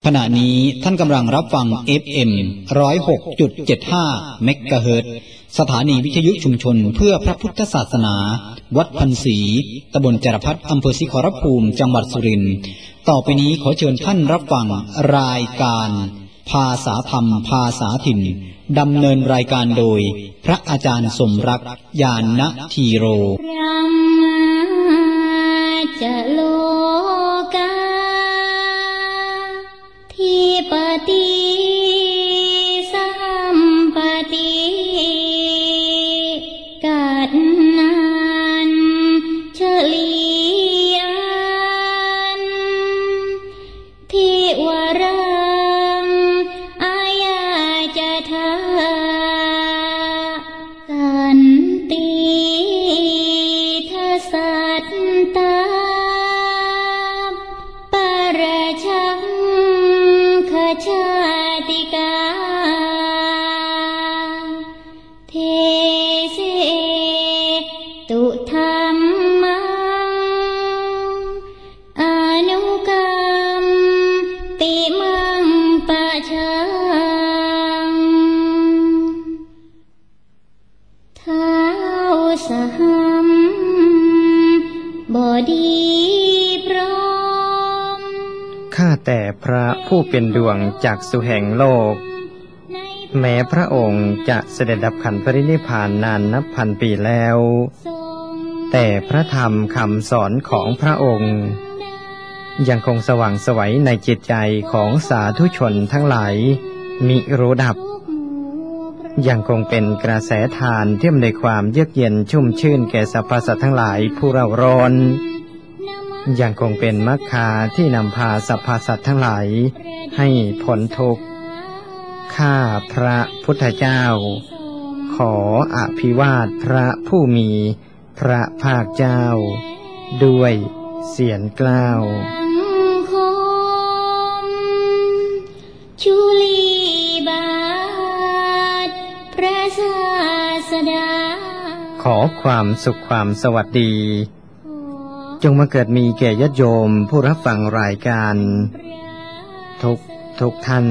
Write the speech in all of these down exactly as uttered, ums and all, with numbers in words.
ขณะนี้ท่านกำลังรับฟัง เอฟ เอ็ม หนึ่งศูนย์หกจุดเจ็ดห้า เมกะเฮิรตซ์ สถานีวิทยุชุมชนเพื่อพระพุทธศาสนาวัดพันศรีตำบลจารพัฒน์อำเภอศรีขอรภูมิจังหวัดสุรินทร์ต่อไปนี้ขอเชิญท่านรับฟังรายการภาษาธรรมภาษาถิ่นดำเนินรายการโดยพระอาจารย์สมรักญาณธีโรจะโลกาทิปติสัมปติกัดนันเฉลียนทิวรังอายาจะทาสันติทัสสัตตาปราชังขชาติกาเทเสตุธรรมังอนุกรรมปิมังปะชังท้าวสหัมบดีพร้อมข้าแต่พระผู้เป็นดวงจักษุแห่งโลกแม้พระองค์จะเสด็จดับขันธ์ปรินิพพานนานนับพันปีแล้วแต่พระธรรมคำสอนของพระองค์ยังคงสว่างไสวในจิตใจของสาธุชนทั้งหลายมิรู้ดับยังคงเป็นกระแสทานที่อำนวยความเยือกเย็นชุ่มชื่นแก่สรรพสัตว์ทั้งหลายผู้เร่าร้อนยังคงเป็นมรรคาที่นำพาสรรพสัตว์ทั้งหลายให้พ้นทุกข์ข้าพระพุทธเจ้าขออภิวาทพระผู้มีพระภาคเจ้าด้วยเสียงกล้าวชุลีบาทพระศาสดาขอความสุขความสวัสดีจงมาเกิดมีแก่ญาติโยมผู้รับฟังรายการทุกทุกท่าน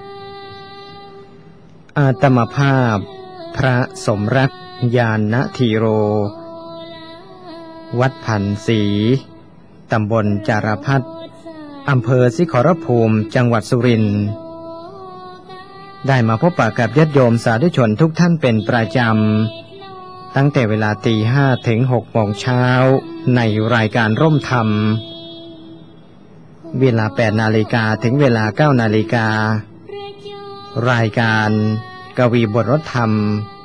อาตมาภาพพระสมรักญาณธีโรวัดพันศรีตำบลจารพัฒน์อำเภอศรีขอรภูมิจังหวัดสุรินทร์ได้มาพบปะกับญาติโยมสาธุชนทุกท่านเป็นประจำตั้งแต่เวลาตีห้าถึงหกโมงเช้าในรายการร่มธรรมเวลาแปดนาฬิกาถึงเวลาเก้านาฬิการายการกวีบทรถธรรม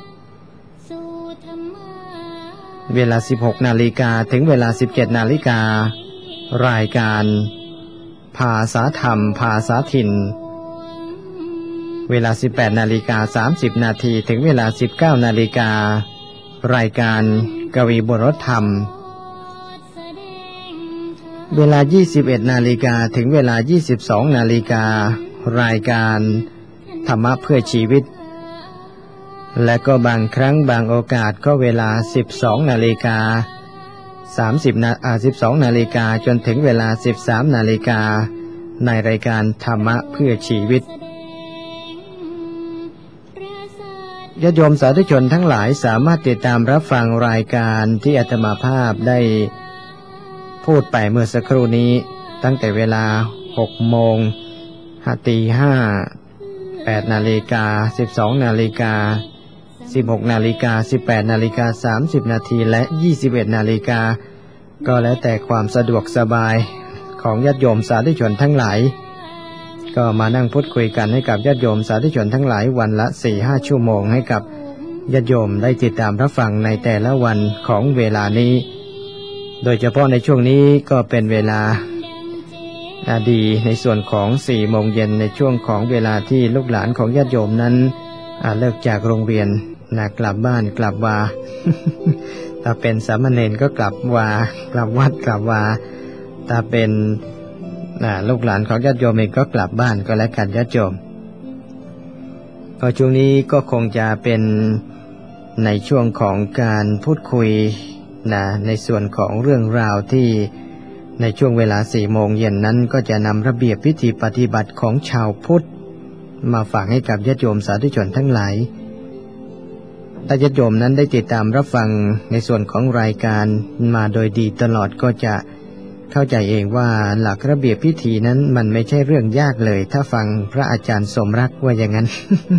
เวลาสิบหกนาฬิกาถึงเวลาสิบเจ็ดนาฬิการายการภาษาธรรมภาษาถิ่นเวลาสิบแปดนาฬิกาสามสิบนาทีถึงเวลาสิบเก้านาฬิการายการกวีบทรถธรรมเวลายี่สิบเอ็ดนาฬิกาถึงเวลายี่สิบสองนาฬิการายการธรรมะเพื่อชีวิตและก็บางครั้งบางโอกาสก็เวลาสิบสองนาฬิกาสามสิบนาอ่าสิบสองนาฬิกาจนถึงเวลาสิบสามนาฬิกาในรายการธรรมะเพื่อชีวิตญาติโยมสาธุชนทั้งหลายสามารถติดตามรับฟังรายการที่อาตมาภาพได้พูดไปเมื่อสักครู่นี้ตั้งแต่เวลาหกโมงตีห้าแปดนาฬิกาสิบสองนาฬิกาสิบหกนาฬิกาสิบแปดนาฬิกาสามสิบนาทีและยี่สิบเอ็ดนาฬิกาก็แล้วแต่ความสะดวกสบายของญาติโยมสาธุชนทั้งหลายก็มานั่งพูดคุยกันให้กับญาติโยมสาธุชนทั้งหลายวันละ สี่ถึงห้า ชั่วโมงให้กับญาติโยมได้ติดตามรับฟังในแต่ละวันของเวลานี้โดยเฉพาะในช่วงนี้ก็เป็นเวลาดีในส่วนของสี่โมงเย็นในช่วงของเวลาที่ลูกหลานของญาติโยมนั้นเลิกจากโรงเรียนนะกลับบ้านกลับวา ถ้าเป็นสามเณรก็กลับวากลับวัดกลับวาถ้าเป็นลูกหลานของญาติโยมเองก็กลับบ้านก็แล้วกันญาติโยมก็ช่วงนี้ก็คงจะเป็นในช่วงของการพูดคุยนะในส่วนของเรื่องราวที่ในช่วงเวลาสี่โมงเย็นนั้นก็จะนำระเบียบพิธีปฏิบัติของชาวพุทธมาฝากให้กับญาติโยมสาธุชนทั้งหลายถ้าญาติโยมนั้นได้ติดตามรับฟังในส่วนของรายการมาโดยดีตลอดก็จะเข้าใจเองว่าหลักระเบียบพิธีนั้นมันไม่ใช่เรื่องยากเลยถ้าฟังพระอาจารย์สมรักว่าอย่างนั้น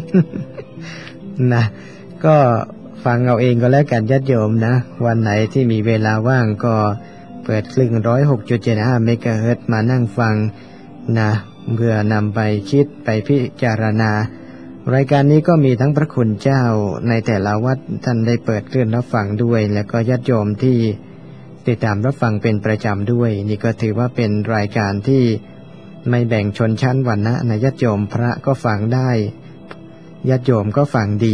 นะก็ฟังเอาเองก็แล้วกันญาติโยมนะวันไหนที่มีเวลาว่างก็เปิดคลื่น ร้อยหกจุดเจ็ดห้า เมกะเฮิรตซ์มานั่งฟังนะเพื่อนำไปคิดไปพิจารณารายการนี้ก็มีทั้งพระคุณเจ้าในแต่ละวัดท่านได้เปิดคลื่นรับฟังด้วยและก็ญาติโยมที่ติดตามรับฟังเป็นประจำด้วยนี่ก็ถือว่าเป็นรายการที่ไม่แบ่งชนชั้นวรรณะนะญาติโยมพระก็ฟังได้ญาติโยมก็ฟังดี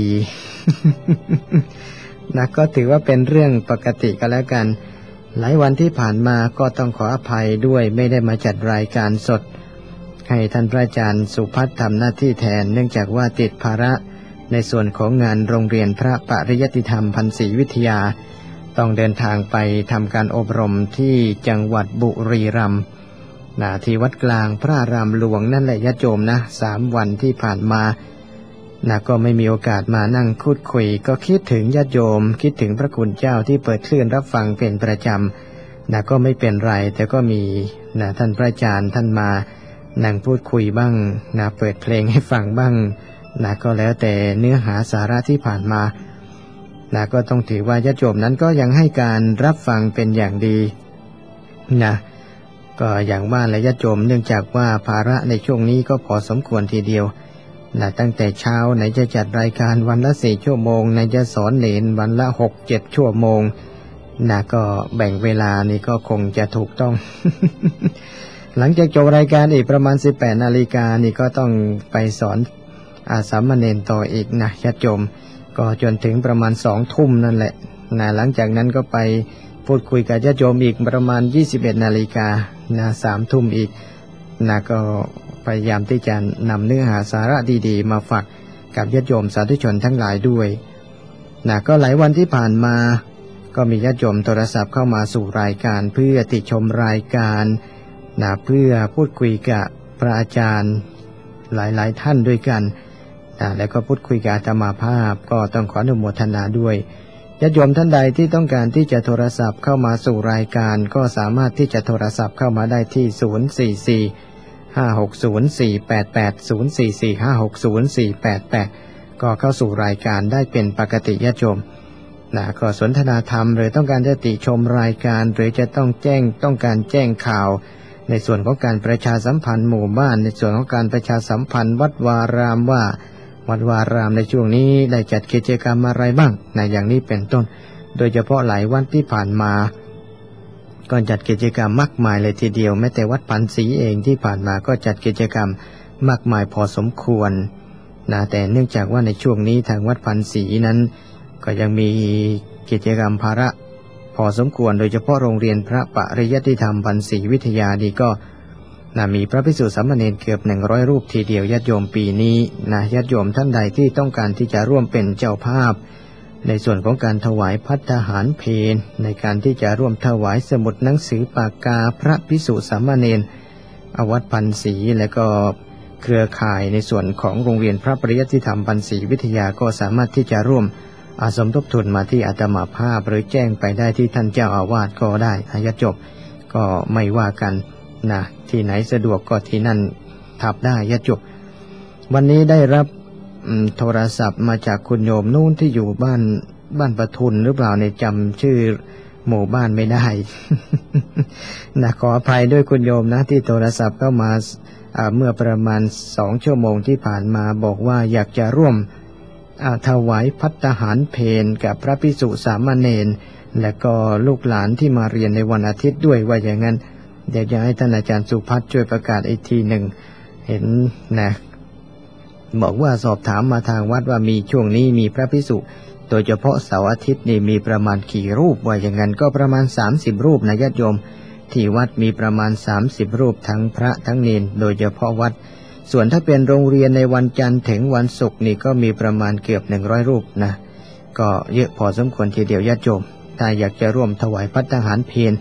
นะก็ถือว่าเป็นเรื่องปกติก็แล้วกันหลายวันที่ผ่านมาก็ต้องขออภัยด้วยไม่ได้มาจัดรายการสดให้ท่านพระอาจารย์สุพัฒน์ทำหน้าที่แทนเนื่องจากว่าติดภาระในส่วนของงานโรงเรียนพระปริยัติธรรมพันศรีวิทยาต้องเดินทางไปทำการอบรมที่จังหวัดบุรีรัมย์นะที่วัดกลางพระอารามหลวงนั่นแหละญาติโยมนะสามวันที่ผ่านมานะก็ไม่มีโอกาสมานั่งพูดคุยก็คิดถึงญาติโยมคิดถึงพระคุณเจ้าที่เปิดคลื่นรับฟังเป็นประจำนะก็ไม่เป็นไรแต่ก็มีนะท่านพระอาจารย์ท่านมานั่งพูดคุยบ้างนะเปิดเพลงให้ฟังบ้างนะก็แล้วแต่เนื้อหาสาระที่ผ่านมานะก็ต้องถือว่าญาติโยมนั้นก็ยังให้การรับฟังเป็นอย่างดีนะก็อย่างว่าและญาติโยมเนื่องจากว่าภาระในช่วงนี้ก็พอสมควรทีเดียวนะตั้งแต่เช้าไหนจะจัดรายการวันละสี่ชั่วโมงไหนจะสอนเนรวันละหกเจ็ดชั่วโมงนะก็แบ่งเวลานี่ก็คงจะถูกต้อง หลังจากจบรายการอีกประมาณสิบแปดนาฬิกานี่ก็ต้องไปสอนอาสามเณรต่ออีกนะญาติโยมก็จนถึงประมาณสองทุ่มนั่นแหละนะหลังจากนั้นก็ไปพูดคุยกับญาติโยมอีกประมาณยี่สิบเอ็ดนาฬิกานะสามทุ่มอีกนะก็พยายามที่จะนำเนื้อหาสาระดีๆมาฝากกับญาติโยมสาธุชนทั้งหลายด้วยนะก็หลายวันที่ผ่านมาก็มีญาติโยมโทรศัพท์เข้ามาสู่รายการเพื่อติชมรายการนะเพื่อพูดคุยกับพระอาจารย์หลายๆท่านด้วยกันนะแล้วก็พูดคุยกับอาตมาภาพก็ต้องขออนุโมทนาด้วยญาติโยมท่านใดที่ต้องการที่จะโทรศัพท์เข้ามาสู่รายการก็สามารถที่จะโทรศัพท์เข้ามาได้ที่ศูนย์ สี่ สี่ ห้า หก ศูนย์ สี่ แปด แปด ศูนย์ สี่ สี่ ห้า หก ศูนย์ สี่ แปด แปดก็เข้าสู่รายการได้เป็นปกติญาติโยมนะก็สนทนาธรรมหรือต้องการจะติชมรายการหรือจะต้องแจ้งต้องการแจ้งข่าวในส่วนของการประชาสัมพันธ์หมู่บ้านในส่วนของการประชาสัมพันธ์วัดวารามว่าวัดวารามในช่วงนี้ได้จัดกิจกรรมอะไรบ้างนะอย่างนี้เป็นต้นโดยเฉพาะหลายวันที่ผ่านมาก็จัดกิจกรรมมากมายเลยทีเดียวแม้แต่วัดพันศรีเองที่ผ่านมาก็จัดกิจกรรมมากมายพอสมควรนะแต่เนื่องจากว่าในช่วงนี้ทางวัดพันศรีนั้นก็ยังมีกิจกรรมภาระพอสมควรโดยเฉพาะโรงเรียนพระปริยัติธรรมพันศรีวิทยานี่ก็นะมีพระภิกษุสามเณรเกือบหนึ่งร้อยรูปทีเดียวญาติโยมปีนี้นะญาติโยมท่านใดที่ต้องการที่จะร่วมเป็นเจ้าภาพในส่วนของการถวายภัตตาหารเพลในการที่จะร่วมถวายสมุดหนังสือปากกาพระภิกษุสามเณรอวัดพันศรีและก็เครือข่ายในส่วนของโรงเรียนพระปริยัติธรรมพันศรีวิทยาก็สามารถที่จะร่วมอาสมทบทุนมาที่อาตมาภาพหรือแจ้งไปได้ที่ท่านเจ้าอาวาสก็ได้ญาติโยมก็ไม่ว่ากันนะที่ไหนสะดวกก็ที่นั่นทับได้ญาติโยมวันนี้ได้รับโทรศัพท์มาจากคุณโยมนู่นที่อยู่บ้านบ้านประทุนหรือเปล่าในจำชื่อหมู่บ้านไม่ได้ นะขออภัยด้วยคุณโยมนะที่โทรศัพท์เข้ามาเมื่อประมาณสองชั่วโมงที่ผ่านมาบอกว่าอยากจะร่วมถวายภัตตาหารเพลกับพระภิกษุสามเณรและก็ลูกหลานที่มาเรียนในวันอาทิตย์ด้วยว่าอย่างนั้นเดี๋ยวจะให้ท่านอาจารย์สุพัฒน์ช่วยประกาศอีกทีหนึ่งเห็นนะบอกว่าสอบถามมาทางวัดว่ามีช่วงนี้มีพระภิกษุโดยเฉพาะเสาร์อาทิตย์นี่มีประมาณกี่รูปว่าอย่างนั้นก็ประมาณสามสิบรูปนะญาติโยมที่วัดมีประมาณสามสิบรูปทั้งพระทั้งเณรโดยเฉพาะวัดส่วนถ้าเป็นโรงเรียนในวันจันทร์ถึงวันศุกร์นี่ก็มีประมาณเกือบหนึ่งร้อยรูปนะก็เยอะพอสมควรทีเดียวญาติโยมถ้าอยากจะร่วมถวายภัตตาหารเพล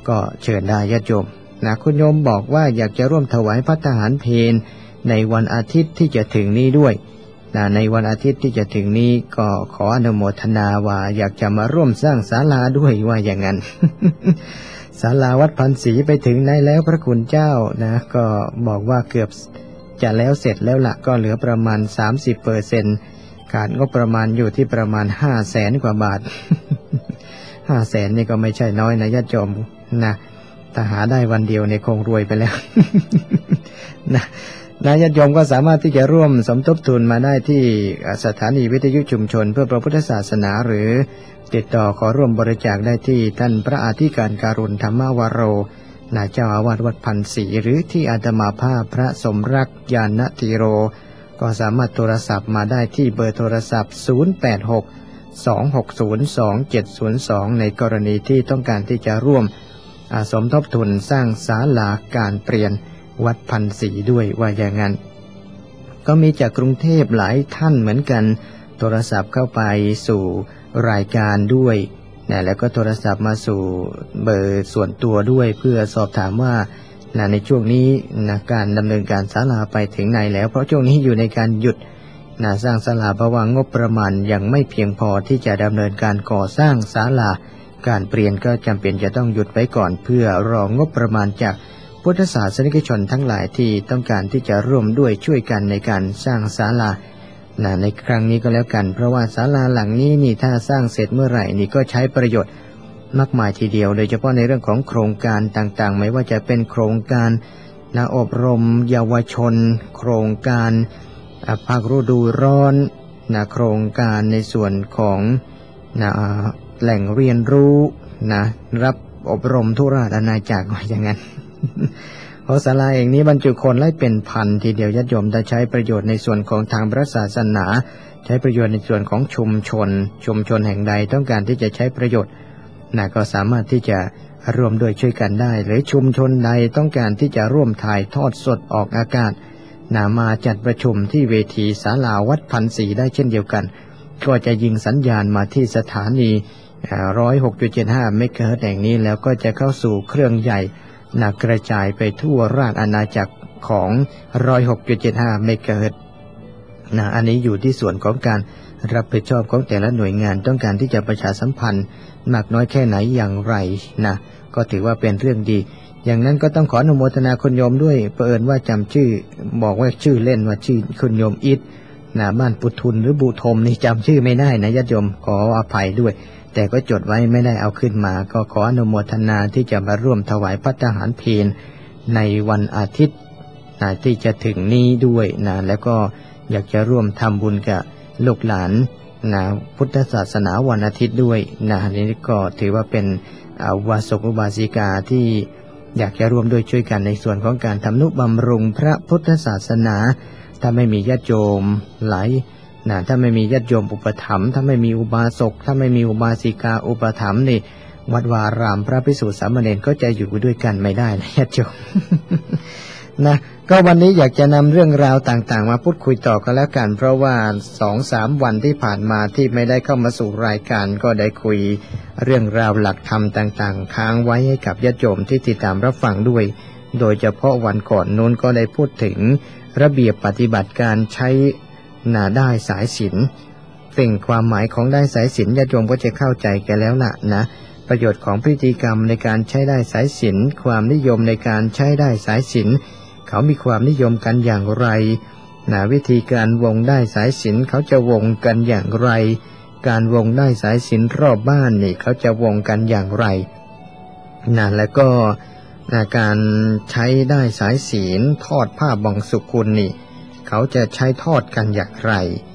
ก็เชิญได้ญาติโยมนะคุณโยมบอกว่าอยากจะร่วมถวายภัตตาหารเพลในวันอาทิตย์ที่จะถึงนี้ด้วยนะในวันอาทิตย์ที่จะถึงนี้ก็ขออนุโมทนาว่าอยากจะมาร่วมสร้างศาลาด้วยว่าอย่างนั้น ศาลาวัดพันศรีไปถึงไหนแล้วพระคุณเจ้านะก็บอกว่าเกือบจะแล้วเสร็จแล้วละก็เหลือประมาณ สามสิบเปอร์เซ็นต์ ขาดงบประมาณอยู่ที่ประมาณห้าแสนกว่าบาท ห้าแสนนี่ก็ไม่ใช่น้อยนะญาติโยมนะถ้าหาได้วันเดียวเนี่ยคงรวยไปแล้ว นะนะญาติโยมก็สามารถที่จะร่วมสมทบทุนมาได้ที่สถานีวิทยุชุมชนเพื่อพระพุทธศาสนาหรือติดต่อขอร่วมบริจาคได้ที่ท่านพระอธิการการุณธรรมวโรนาเจ้าอาวาสวัดพันศรีหรือที่อาตมาภาพพระสมรักญาณธีโรก็สามารถโทรศัพท์มาได้ที่เบอร์โทรศัพท์ศูนย์ แปด หก สอง หก ศูนย์ สอง เจ็ด ศูนย์ สองในกรณีที่ต้องการที่จะร่วมสมทบทุนสร้างศาลาการเปลี่ยนวัดพันศรีด้วยว่าอย่างนั้นก็มีจากกรุงเทพหลายท่านเหมือนกันโทรศัพท์เข้าไปสู่รายการด้วยนะแล้วก็โทรศัพท์มาสู่เบอร์ส่วนตัวด้วยเพื่อสอบถามว่านะในช่วงนี้นะการดำเนินการศาลาไปถึงไหนแล้วเพราะช่วงนี้อยู่ในการหยุดนะสร้างศาลาเพราะว่างบประมาณยังไม่เพียงพอที่จะดำเนินการก่อสร้างศาลาการเปลี่ยนก็จำเป็นจะต้องหยุดไว้ก่อนเพื่อรองบประมาณจากพุทธศาสนิกชนทั้งหลายที่ต้องการที่จะร่วมด้วยช่วยกันในการสร้างศาลานะในครั้งนี้ก็แล้วกันเพราะว่าศาลาหลังนี้นี่ถ้าสร้างเสร็จเมื่อไหร่นี่ก็ใช้ประโยชน์มากมายทีเดียวโดยเฉพาะในเรื่องของโครงการต่างๆไม่ว่าจะเป็นโครงการนะอบรมเยาวชนโครงการภาคฤดูร้อนนะโครงการในส่วนของนะแหล่งเรียนรู้นะรับอบรมทุราชอาณาจักรอย่างนั้น เพราะศาลาเองนี้บรรจุคนไล่เป็นพันทีเดียวญาติโยมได้ใช้ประโยชน์ในส่วนของทางพระศาสนาใช้ประโยชน์ในส่วนของชุมชนชุมชนแห่งใดต้องการที่จะใช้ประโยชน์นะก็สามารถที่จะร่วมด้วยช่วยกันได้หรือชุมชนใดต้องการที่จะร่วมถ่ายทอดสดออกอากาศนะมาจัดประชุมที่เวทีศาลาวัดพันศรีได้เช่นเดียวกันก็จะยิงสัญญาณมาที่สถานี หนึ่งร้อยหกจุดเจ็ดห้า เมกะเฮิรตซ์แห่งนี้แล้วก็จะเข้าสู่เครื่องใหญ่นะกระจายไปทั่วราชอาณาจักรของ หนึ่งร้อยหกจุดเจ็ดห้า เมกะเฮิรตซ์นะอันนี้อยู่ที่ส่วนของการรับผิดชอบของแต่ละหน่วยงานต้องการที่จะประชาสัมพันธ์มากน้อยแค่ไหนอย่างไรนะก็ถือว่าเป็นเรื่องดีอย่างนั้นก็ต้องขออนุโมทนาคุณโยมด้วยเผอิญว่าจำชื่อบอกว่าชื่อเล่นว่าชื่อคุณโยมอิทนะบ้านปุทุนหรือบุทมนี่จำชื่อไม่ได้นะญาติโยมขออภัยด้วยแต่ก็จดไว้ไม่ได้เอาขึ้นมาก็ขออนุโมทนาที่จะมาร่วมถวายภัตตาหารเพลในวันอาทิตย์นะที่จะถึงนี้ด้วยนะแล้วก็อยากจะร่วมทำบุญกับลูกหลานนะพุทธศาสนาวันอาทิตย์ด้วยนะนี้ก็ถือว่าเป็นวาสกอุบาสิกาที่อยากจะร่วมด้วยช่วยกันในส่วนของการทำนุบำรุงพระพุทธศาสนาถ้าไม่มีญาติโยมหลายนะถ้าไม่มีญาติโยมอุปถัมภ์ถ้าไม่มีอุบาสกถ้าไม่มีอุบาสิกาอุปถัมภ์นี่วัดวารามพระภิกษุสามเณรก็จะอยู่ด้วยกันไม่ได้นะญาติโยม นะก็วันนี้อยากจะนำเรื่องราวต่างๆมาพูดคุยต่อกันแล้วกันเพราะว่า สองสาม วันที่ผ่านมาที่ไม่ได้เข้ามาสู่รายการก็ได้คุยเรื่องราวหลักธรรมต่างๆค้างไว้ให้กับญาติโยมที่ติดตามรับฟังด้วยโดยเฉพาะวันก่อนนู้นก็ได้พูดถึงระเบียบปฏิบัติการใช้หนาได้สายสิญจน์ซึ่งความหมายของได้สายสิญจน์ญาติโยมก็จะเข้าใจกันแล้วล่ะนะประโยชน์ของพิธีกรรมในการใช้ได้สายสิญจน์ความนิยมในการใช้ได้สายสิญจน์เขามีความนิยมกันอย่างไรนะวิธีการวงได้สายสิญจน์เขาจะวงกันอย่างไรการวงได้สายสิญจน์รอบบ้านนี่เขาจะวงกันอย่างไรนะแล้วก็นะการใช้ได้สายสิญจน์ทอดผ้าบังสุกุลนี่เขาจะใช้ทอดกันอย่างไร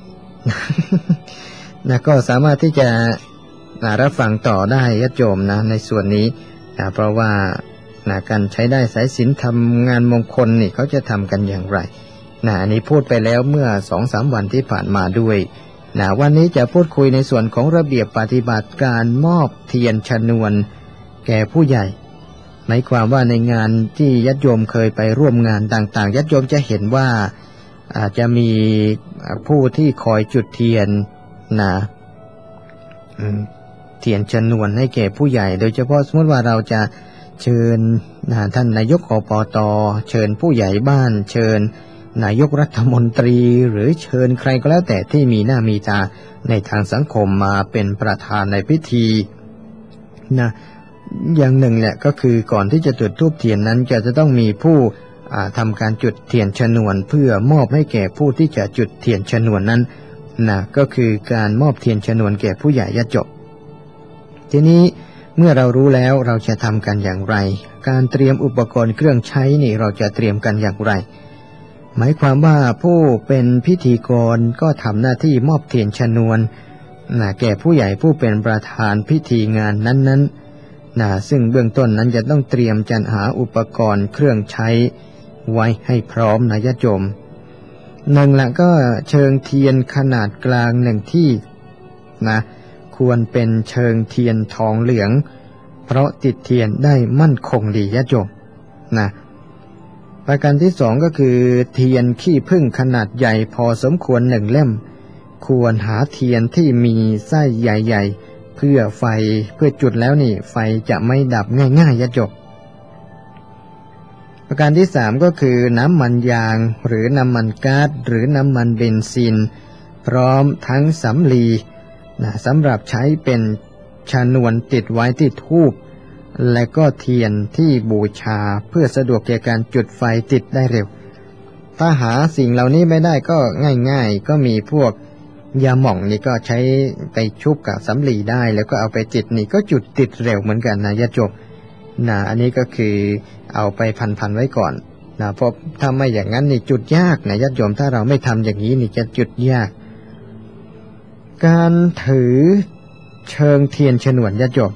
นะก็สามารถที่จะนะรับฟังต่อได้ญาติโยมนะในส่วนนี้นะเพราะว่านะการใช้ได้สายสิญจน์ทำงานมงคลนี่เขาจะทำกันอย่างไรนะอันนี้พูดไปแล้วเมื่อ สองสาม วันที่ผ่านมาด้วยนะวันนี้จะพูดคุยในส่วนของระเบียบปฏิบัติการมอบเทียนชนวนแก่ผู้ใหญ่หมายความว่าในงานที่ญาติโยมเคยไปร่วมงานต่างๆญาติโยมจะเห็นว่าอาจจะมีผู้ที่คอยจุดเทียนนะเทียนชนวนให้แก่ผู้ใหญ่โดยเฉพาะสมมติว่าเราจะเชิญท่านนายกอบต.เชิญผู้ใหญ่บ้านเชิญนายกรัฐมนตรีหรือเชิญใครก็แล้วแต่ที่มีหน้ามีตาในทางสังคมมาเป็นประธานในพิธีนะอย่างหนึ่งเนี่ยก็คือก่อนที่จะจุดธูปเทียนนั้นจะจะต้องมีผู้ทำการจุดเทียนชนวนเพื่อมอบให้แก่ผู้ที่จะจุดเทียนชนวนนั้นนะก็คือการมอบเทียนชนวนแก่ผู้ใหญ่ญาติโยมทีนี้เมื่อเรารู้แล้วเราจะทำกันอย่างไรการเตรียมอุปกรณ์เครื่องใช้นี่เราจะเตรียมกันอย่างไรหมายความว่าผู้เป็นพิธีกรก็ทำหน้าที่มอบเทียนชนวนนะแก่ผู้ใหญ่ผู้เป็นประธานพิธีงานนั้นๆนะซึ่งเบื้องต้นนั้นจะต้องเตรียมจัดหาอุปกรณ์เครื่องใช้ไว้ให้พร้อมนะญาติโยมหนึ่งละก็เชิงเทียนขนาดกลางหนึ่งที่นะควรเป็นเชิงเทียนทองเหลืองเพราะติดเทียนได้มั่นคงดีญาติโยมนะประการที่สองก็คือเทียนขี้ผึ้งขนาดใหญ่พอสมควรหนึ่งเล่มควรหาเทียนที่มีไส้ใหญ่ๆเพื่อไฟเพื่อจุดแล้วนี่ไฟจะไม่ดับง่ายๆญาติโยมประการที่สามก็คือน้ำมันยางหรือน้ำมันก๊าซหรือน้ำมันเบนซินพร้อมทั้งสำลีนะสำหรับใช้เป็นชนวนติดไว้ที่ธูปและก็เทียนที่บูชาเพื่อสะดวกแก่การจุดไฟติดได้เร็วถ้าหาสิ่งเหล่านี้ไม่ได้ก็ง่ายๆก็มีพวกยาหม่องนี่ก็ใช้ไปชุบกับสำลีได้แล้วก็เอาไปจิตนี่ก็จุดติดเร็วเหมือนกันนะญาติโยมนะอันนี้ก็คือเอาไปพันๆไว้ก่อนนะเพราะถ้าไม่อย่างนั้นนี่จุดยากนะญาติโยมถ้าเราไม่ทำอย่างนี้นี่จะจุดยากการถือเชิงเทียนชนวนญาติโยม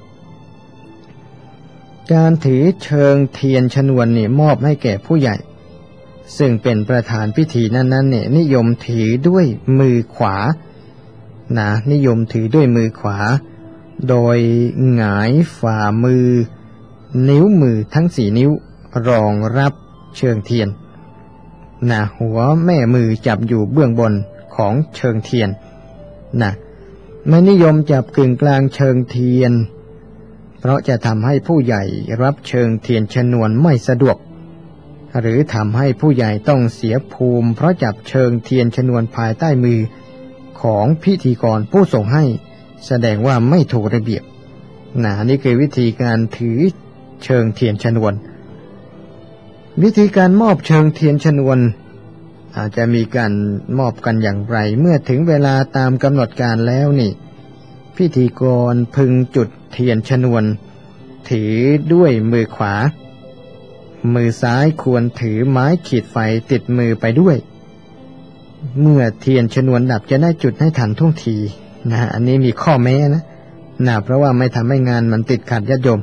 การถือเชิงเทียนชนวนนี่มอบให้แก่ผู้ใหญ่ซึ่งเป็นประธานพิธีนั้นๆเนี่ยนิยมถือด้วยมือขวานะนิยมถือด้วยมือขวาโดยหงายฝ่ามือนิ้วมือทั้งสี่นิ้วรองรับเชิงเทียนนะหัวแม่มือจับอยู่เบื้องบนของเชิงเทียนนะไม่นิยมจับกึ่งกลางเชิงเทียนเพราะจะทำให้ผู้ใหญ่รับเชิงเทียนชนวนไม่สะดวกหรือทำให้ผู้ใหญ่ต้องเสียภูมิเพราะจับเชิงเทียนชนวนภายใต้มือของพิธีกรผู้ส่งให้แสดงว่าไม่ถูกระเบียบนะนี่คือวิธีการถือเชิงเทียนชนวนวิธีการมอบเชิงเทียนชนวนอาจจะมีการมอบกันอย่างไรเมื่อถึงเวลาตามกำหนดการแล้วนี่พิธีกรพึงจุดเทียนชนวนถือด้วยมือขวามือซ้ายควรถือไม้ขีดไฟติดมือไปด้วยเมื่อเทียนชนวนดับจะได้จุดให้ทันท่วงทีนะอันนี้มีข้อแม้นะนะเพราะว่าไม่ทำให้งานมันติดขัดญาติโยม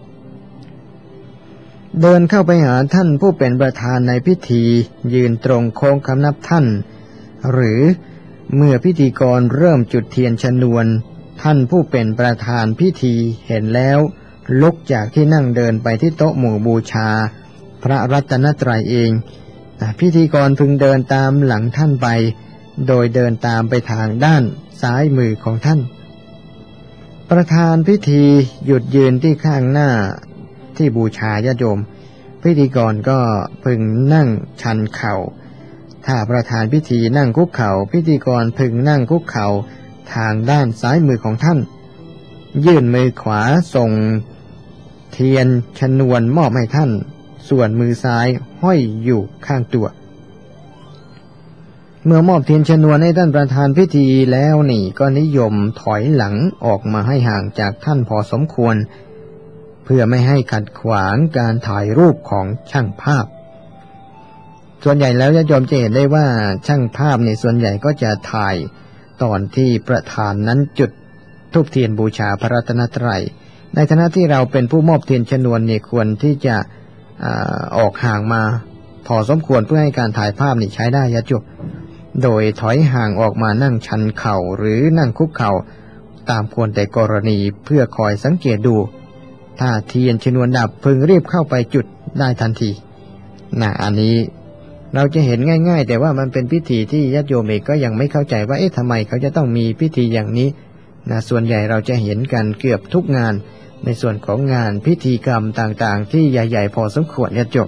เดินเข้าไปหาท่านผู้เป็นประธานในพิธียืนตรงโค้งคำนับท่านหรือเมื่อพิธีกรเริ่มจุดเทียนชนวนท่านผู้เป็นประธานพิธีเห็นแล้วลุกจากที่นั่งเดินไปที่โต๊ะหมู่บูชาพระรัตนตรัยเองพิธีกรพึงเดินตามหลังท่านไปโดยเดินตามไปทางด้านซ้ายมือของท่านประธานพิธีหยุดยืนที่ข้างหน้าที่บูชาญาติโยมพิธีกรก็พึงนั่งชันเข่าถ้าประธานพิธีนั่งคุกเข่าพิธีกรพึงนั่งคุกเข่าทางด้านซ้ายมือของท่านยื่นมือขวาส่งเทียนชนวนมอบให้ท่านส่วนมือซ้ายห้อยอยู่ข้างตัวเมื่อมอบเทียนชนวนให้ท่านประธานพิธีแล้วนี่ก็นิยมถอยหลังออกมาให้ห่างจากท่านพอสมควรเพื่อไม่ให้ขัดขวางการถ่ายรูปของช่างภาพส่วนใหญ่แล้วญาติโยมจะเห็นได้ว่าช่างภาพในส่วนใหญ่ก็จะถ่ายตอนที่ประธานนั้นจุดธูปเทียนบูชาพระรัตนตรัยในฐานะที่เราเป็นผู้มอบเทียนชนวนนี่ควรที่จะออกห่างมาพอสมควรเพื่อให้การถ่ายภาพนี่ใช้ได้ญาติโยมโดยถอยห่างออกมานั่งชันเข่าหรือนั่งคุกเข่าตามควรแต่กรณีเพื่อคอยสังเกตดูถ้าเทียนชนวนดับพึงรีบเข้าไปจุดได้ทันทีนะอันนี้เราจะเห็นง่ายๆแต่ว่ามันเป็นพิธีที่ญาติโยมเองก็ยังไม่เข้าใจว่าเอ๊ะทำไมเขาจะต้องมีพิธีอย่างนี้นะส่วนใหญ่เราจะเห็นกันเกือบทุกงานในส่วนของงานพิธีกรรมต่างๆที่ใหญ่ๆพอสมควรจะจบ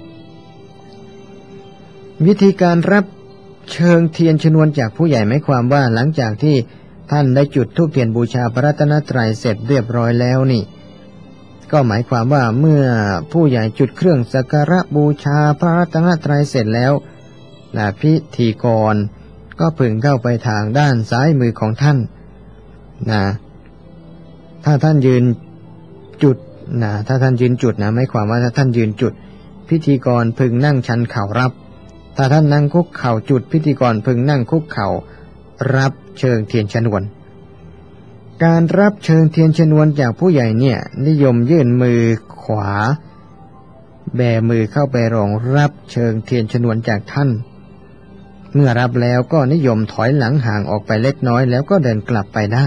วิธีการรับเชิงเทียนชนวนจากผู้ใหญ่หมายความว่าหลังจากที่ท่านได้จุดธูปเทียนบูชาพระรัตนตรัยเสร็จเรียบร้อยแล้วนี่ก็หมายความว่าเมื่อผู้ใหญ่จุดเครื่องสักการะบูชาพระรัตนตรัยเสร็จแล้วนะพิธีกรก็พึงเข้าไปทางด้านซ้ายมือของท่านนะถ้าท่านยืนจุดนะถ้าท่านยืนจุดนะหมายความว่าถ้าท่านยืนจุดพิธีกรพึงนั่งชันเข่ารับถ้าท่านนั่งคุกเข่าจุดพิธีกรพึงนั่งคุกเข่ารับเชิงเทียนชนวนการรับเชิงเทียนชนวนจากผู้ใหญ่เนี่ยนิยมยื่นมือขวาแบมือเข้าไปรองรับเชิงเทียนชนวนจากท่านเมื่อรับแล้วก็นิยมถอยหลังห่างออกไปเล็กน้อยแล้วก็เดินกลับไปได้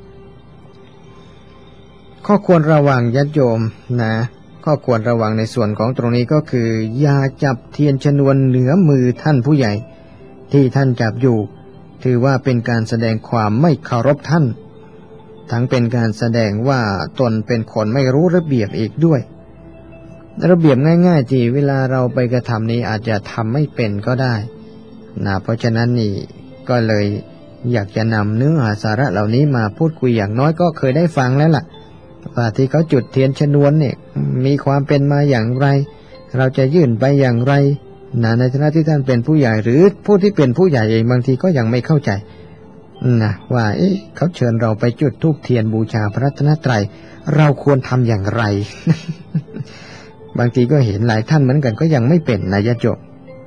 ข้อควรระวังญาติโยมนะข้อควรระวังในส่วนของตรงนี้ก็คืออย่าจับเทียนชนวนเหนือมือท่านผู้ใหญ่ที่ท่านจับอยู่ถือว่าเป็นการแสดงความไม่เคารพท่านทั้งเป็นการแสดงว่าตนเป็นคนไม่รู้ระเบียบอีกด้วยระเบียบง่ายๆที่เวลาเราไปกระทำนี้อาจจะทำไม่เป็นก็ได้นะเพราะฉะนั้นนี่ก็เลยอยากจะนำเนื้อหาสาระเหล่านี้มาพูดคุยอย่างน้อยก็เคยได้ฟังแล้วล่ะว่าที่เขาจุดเทียนชนวนเนี่ยมีความเป็นมาอย่างไรเราจะยื่นไปอย่างไรนะในฐานะที่ท่านเป็นผู้ใหญ่หรือผู้ที่เป็นผู้ใหญ่เองบางทีก็ยังไม่เข้าใจนะว่าเอ๊ะเขาเชิญเราไปจุดธูปเทียนบูชาพระรัตนตรัยเราควรทำอย่างไร บางทีก็เห็นหลายท่านเหมือนกันก็ยังไม่เป็นนะญาติโยม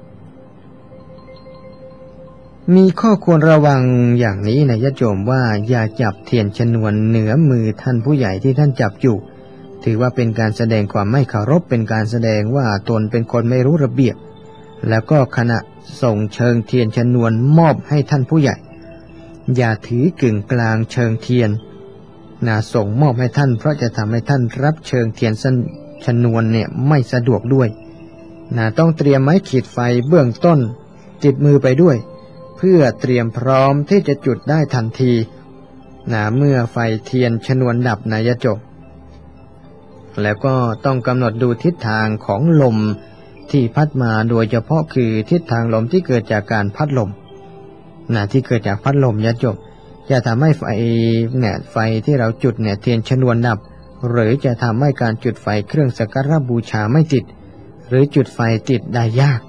มีข้อควรระวังอย่างนี้นะญาติโยมว่าอย่าจับเทียนชนวนเหนือมือท่านผู้ใหญ่ที่ท่านจับอยู่ถือว่าเป็นการแสดงความไม่เคารพเป็นการแสดงว่าตนเป็นคนไม่รู้ระเบียบแล้วก็ขณะส่งเชิงเทียนชนวนมอบให้ท่านผู้ใหญ่อย่าถือกึ่งกลางเชิงเทียนนะส่งมอบให้ท่านเพราะจะทำให้ท่านรับเชิงเทียนชนวนเนี่ยไม่สะดวกด้วยนะต้องเตรียมไม้ขีดไฟเบื้องต้นติดมือไปด้วยเพื่อเตรียมพร้อมที่จะจุดได้ทันทีนะเมื่อไฟเทียนชนวนดับนะญาติโยมแล้วก็ต้องกำหนดดูทิศทางของลมที่พัดมาโดยเฉพาะคือทิศทางลมที่เกิดจากการพัดลมนะที่เกิดจากพัดลมญาติโยมจะทำให้ไฟเนี่ยไฟที่เราจุดเนี่ยเทียนชนวนดับหรือจะทำให้การจุดไฟเครื่องสักการะบูชาไม่ติดหรือจุดไฟติดได้ยาก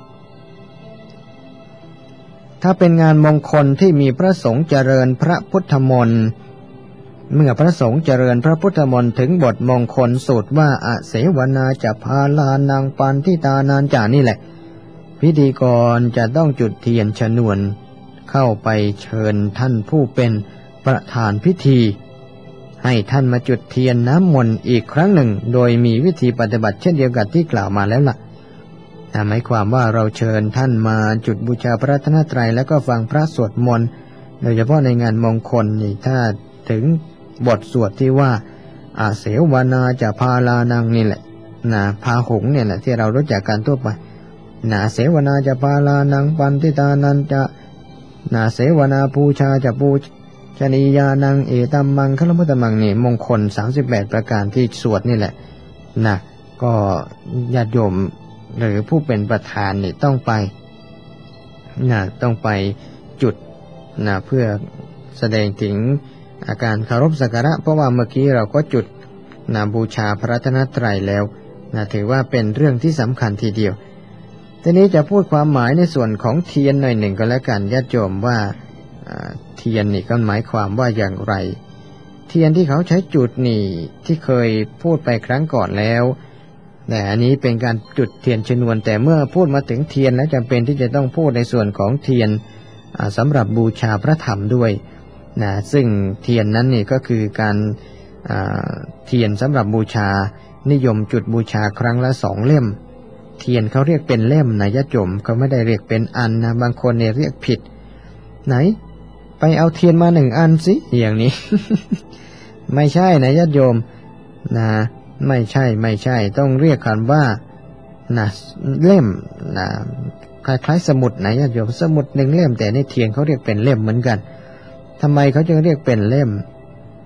ถ้าเป็นงานมงคลที่มีพระสงฆ์เจริญพระพุทธมนต์เมื่อพระสงฆ์เจริญพระพุทธมนต์ถึงบทมงคลสูตรว่าอเสวนาจะพาลานางปันทิตานานจานี่แหละพิธีกรจะต้องจุดเทียนชนวนเข้าไปเชิญท่านผู้เป็นประธานพิธีให้ท่านมาจุดเทียนน้ำมนต์อีกครั้งหนึ่งโดยมีวิธีปฏิบัติเช่นเดียวกับที่กล่าวมาแล้วล่ะหมายความว่าเราเชิญท่านมาจุดบูชาพระรัตนตรัยแล้วก็ฟังพระสวดมนต์โดยเฉพาะในงานมงคลนี่ถ้าถึงบทสวดที่ว่าอาเสวนาจะพาลานังนี่แหละนะพาหงเนี่ยแหละที่เรารู้จักกันทั่วไปนะเสวนาจะพาลานังปันทิตานันจะนะเสวนาปูชาจะปูชนียานังเอตัมมังคลมุตตมังนี่มงคลสามสิบแปดประการที่สวดนี่แหละนะก็ญาติโยมหรือผู้เป็นประธานนี่ต้องไปนะต้องไปจุดนะเพื่อแสดงถึงอาการเคารพสักการะเพราะว่าเมื่อกี้เราก็จุดนะบูชาพระรัตนตรัยแล้วนะถือว่าเป็นเรื่องที่สำคัญทีเดียวทีนี้จะพูดความหมายในส่วนของเทียนหน่อยหนึ่งก็แล้วกันญาติโยมว่าเทียนนี่ก็หมายความว่าอย่างไรเทียนที่เขาใช้จุดนี่ที่เคยพูดไปครั้งก่อนแล้วแต่อันนี้เป็นการจุดเทียนชนวนแต่เมื่อพูดมาถึงเทียนแล้วจำเป็นที่จะต้องพูดในส่วนของเทียนสำหรับบูชาพระธรรมด้วยนะซึ่งเทียนนั้นนี่ก็คือการเทียนสำหรับบูชานิยมจุดบูชาครั้งละสองเล่มเทียนเขาเรียกเป็นเล่มนะญาติโยมเขาไม่ได้เรียกเป็นอันนะบางคนเนี่ยเรียกผิดไหนไปเอาเทียนมาหนึ่งอันสิอย่างนี้ ไม่ใช่นะญาติโยมนะไม่ใช่ไม่ใช่ต้องเรียกกันว่านะเล่มนะคล้ายๆสมุดนะญาติโยมสมุดหนึ่งเล่มแต่ในเทียนเขาเรียกเป็นเล่มเหมือนกันทำไมเขาจึงเรียกเป็นเล่ม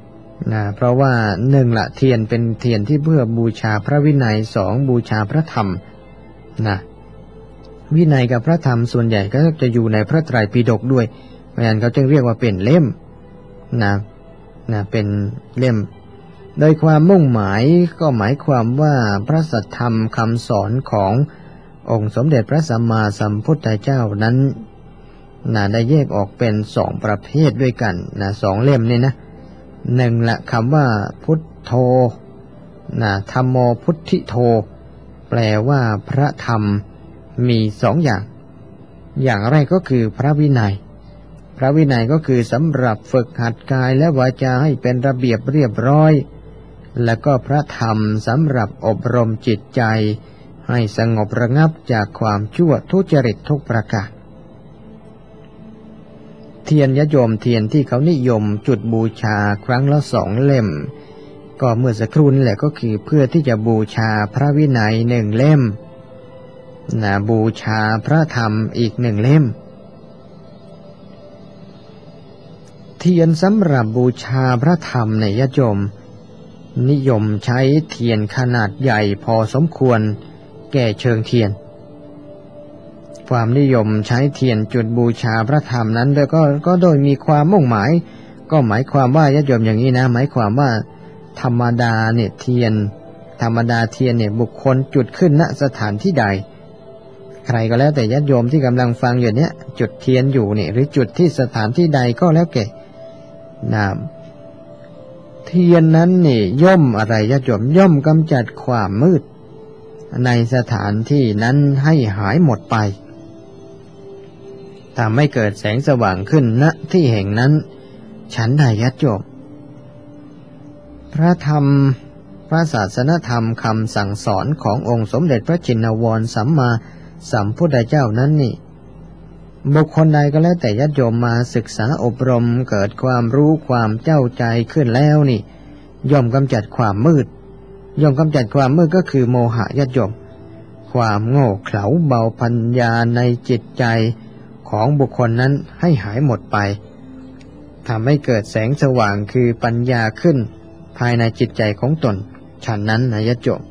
นะเพราะว่าหนึ่งละเทียนเป็นเทียนที่เพื่อบูชาพระวินัยสองบูชาพระธรรมนะวินัยกับพระธรรมส่วนใหญ่ก็จะอยู่ในพระไตรปิฎกด้วยเพราะฉะนั้นเขาจึงเรียกว่าเป็นเล่มนะนะเป็นเล่มโดยความมุ่งหมายก็หมายความว่าพระสัทธรรมคำสอนขององค์สมเด็จพระสัมมาสัมพุทธเจ้านั้นนะได้แยกออกเป็นสองประเภทด้วยกันนะสองเล่มนี่นะหนึ่งละคำว่าพุทโธนะธัมโมพุทธิโธแปลว่าพระธรรมมีสองอย่างอย่างแรกก็คือพระวินัยพระวินัยก็คือสำหรับฝึกหัดกายและวาจาให้เป็นระเบียบเรียบร้อยแล้วก็พระธรรมสำหรับอบรมจิตใจให้สงบระงับจากความชั่วทุจริตทุกประการเทียนญาติโยมเทียนที่เขานิยมจุดบูชาครั้งละสองเล่มก็เมื่อสักครู่นี่แหละก็คือเพื่อที่จะบูชาพระวินัยหนึ่งเล่มนะบูชาพระธรรมอีกหนึ่งเล่มเทียนสำหรับบูชาพระธรรมในญาติโยมนิยมใช้เทียนขนาดใหญ่พอสมควรแก่เชิงเทียนความนิยมใช้เทียนจุดบูชาพระธรรมนั้นแล้วก็ก็โดยมีความมุ่งหมายก็หมายความว่าญาติโยมอย่างนี้นะหมายความว่าธรรมดาเนี่ยเทียนธรรมดาเทียนเนี่ยบุคคลจุดขึ้นณสถานที่ใดใครก็แล้วแต่ญาติโยมที่กำลังฟังอยู่เนี้ยจุดเทียนอยู่เนี่ยหรือจุดที่สถานที่ใดก็แล้วแก่นะเทียนนั้นนี่ย่อมอะไรญาติโยมย่อมกำจัดความมืดในสถานที่นั้นให้หายหมดไปทำให้เกิดแสงสว่างขึ้นณที่แห่งนั้นฉันใดญาติโยมพระธรรมพระศาสนธรรมคำสั่งสอนขององค์สมเด็จพระชินวรสัมมาสัมพุทธเจ้านั้นนี่บุคคลใดก็แล้วแต่ญาติโยมมาศึกษาอบรมเกิดความรู้ความเจ้าใจขึ้นแล้วนี่ย่อมกำจัดความมืดย่อมกำจัดความมืดก็คือโมหะญาติโยมความโง่เขลาเบาปัญญาในจิตใจของบุคคลนั้นให้หายหมดไปทำให้เกิดแสงสว่างคือปัญญาขึ้นภายในจิตใจของตนฉันนั้นนะญาติโยม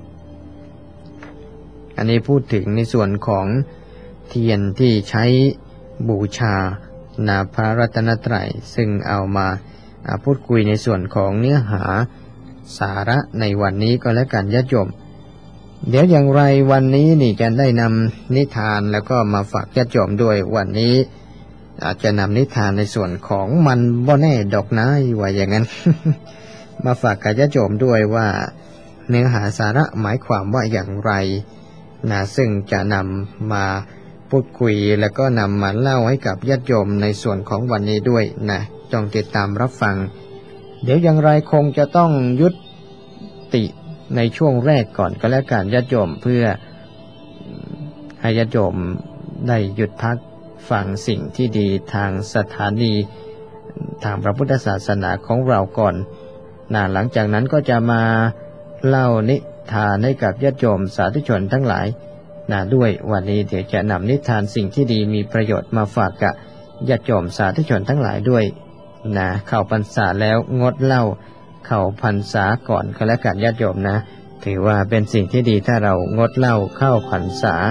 อันนี้พูดถึงในส่วนของเทียนที่ใช้บูชานาพระรัตนตรัยซึ่งเอามาพูดคุยในส่วนของเนื้อหาสาระในวันนี้ก็แล้วกันญาติโยมเดี๋ยวอย่างไรวันนี้นี่จะได้นำนิทานแล้วก็มาฝากญาติโยมด้วยวันนี้อาจจะนำนิทานในส่วนของมันบ่แน่ดอกนะว่าอย่างนั้น มาฝากกับญาติโยมด้วยว่าเนื้อหาสาระหมายความว่าอย่างไรนะซึ่งจะนำมาพูดคุยแล้วก็นำมาเล่าให้กับญาติโยมในส่วนของวันนี้ด้วยนะจงติดตามรับฟังเดี๋ยวอย่างไรคงจะต้องยุติในช่วงแรกก่อนก็แล้วกันญาติโยมเพื่อให้ญาติโยมได้หยุดพักฟังสิ่งที่ดีทางสถานีทางพระพุทธศาสนาของเราก่อนนะหลังจากนั้นก็จะมาเล่านิทานให้กับญาติโยมสาธุชนทั้งหลายนะด้วยวันนี้เดี๋ยวจะนำนิทานสิ่งที่ดีมีประโยชน์มาฝากกับญาติโยมสาธุชนทั้งหลายด้วยนะเข้าพรรษาแล้วงดเหล้าเข้าพรรษาก่อนก็แล้วกันญาติโยมนะถือว่าเป็นสิ่งที่ดีถ้าเรางดเหล้าเข้าพรรษา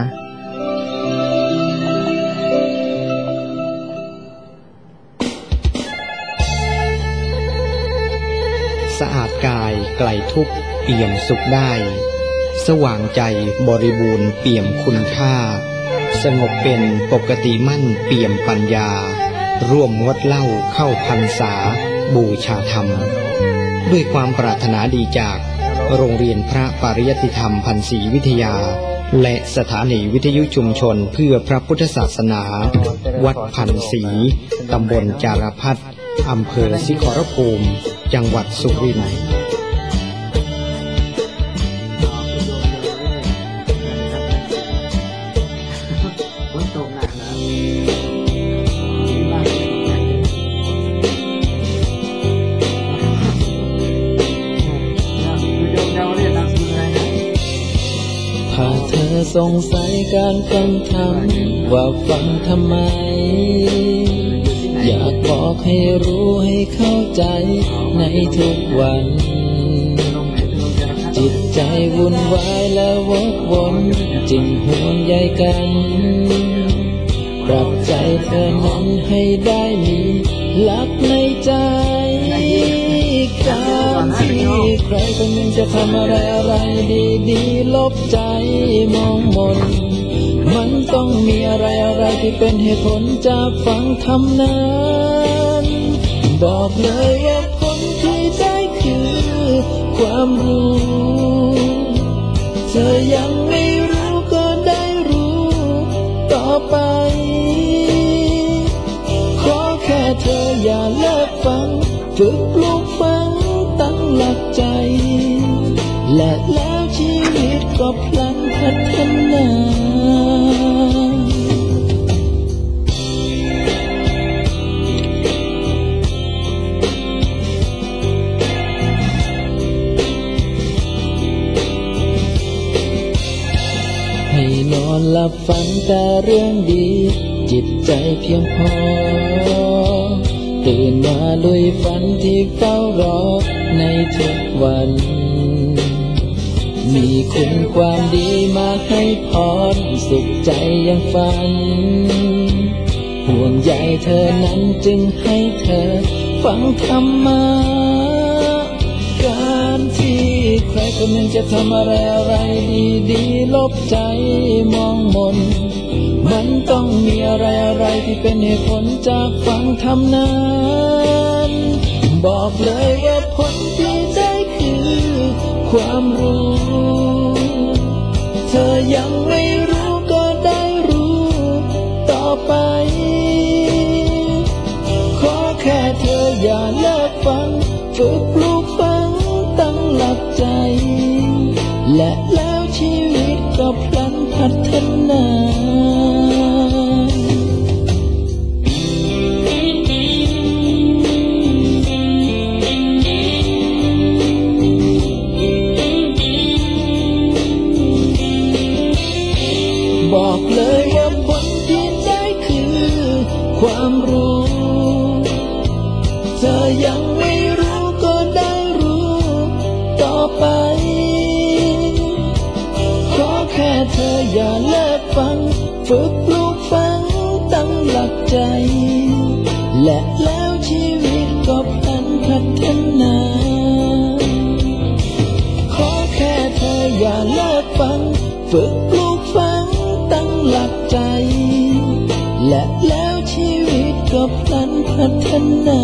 สะอาดกายไกลทุกข์เปี่ยมสุขได้สว่างใจบริบูรณ์เปี่ยมคุณค่าสงบเป็นปกติมั่นเปี่ยมปัญญาร่วมงดเหล้าเข้าพรรษาบูชาธรรมด้วยความปรารถนาดีจากโรงเรียนพระปริยัติธรรมพันศรีวิทยาและสถานีวิทยุชุมชนเพื่อพระพุทธศาสนาวัดพันศรีตำบลจารพัฒน์อำเภอสิขรภูมิจังหวัดสุรินทร์ถ้าเธอสงสัยการฟังธรรมว่าฟังทำไมอยากบอกให้ให้รู้ให้เข้าใจในทุกวันจิตใจวุ่นวายและวกวนจึงห่วงใยกันปรับใจเธอนั้นให้ได้มีหลักในใจการที่ใครคนหนึ่งจะทำอะไรอะไรดีๆลบใจมองมนมันต้องมีอะไรอะไรที่เป็นเหตุผลจากฟังคำนั้นบอกเลยว่าผลที่ได้คือความรู้เธอยังไม่รู้ก็ได้รู้ต่อไปขอแค่เธออย่าเลิกฟังฝึกปลูกฝังตั้งหลักใจและแล้วชีวิตก็พลันพัฒนาให้นอนหลับฝันแต่เรื่องดีจิตใจเพียงพอตื่นมาลุยฝันที่เฝ้ารอในทุกวันมีคุณความดีมาให้พรสุขใจยังฝันห่วงใยเธอนั้นจึงให้เธอฟังธรรมะการที่ใครคนหนึ่งจะทำอะไรอะไรดีๆลบใจมองมนมันต้องมีอะไรอะไรที่เป็นเหตุผลจากฟังธรรมนั้นบอกเลยว่าผลที่ได้คือความรู้เธอยังไม่รู้ก็ได้รู้ต่อไปขอแค่เธออย่าเลิกฟังฝึกปลูกฝังตั้งหลักใจและแล้วชีวิตก็พลันพัฒนาบอกเลยว่าผลที่ได้คือความรู้เธอยังไม่รู้ก็ได้รู้ต่อไปขอแค่เธออย่าเลิกฟังฝึกปลูกฝังตั้งหลักใจและแล้วชีวิตก็พลันพัฒนาขอแค่เธออย่าเลิกฟังฝึกปลูกฝังตั้งหลักใจและแล้วชีวิตก็พลันพัฒนา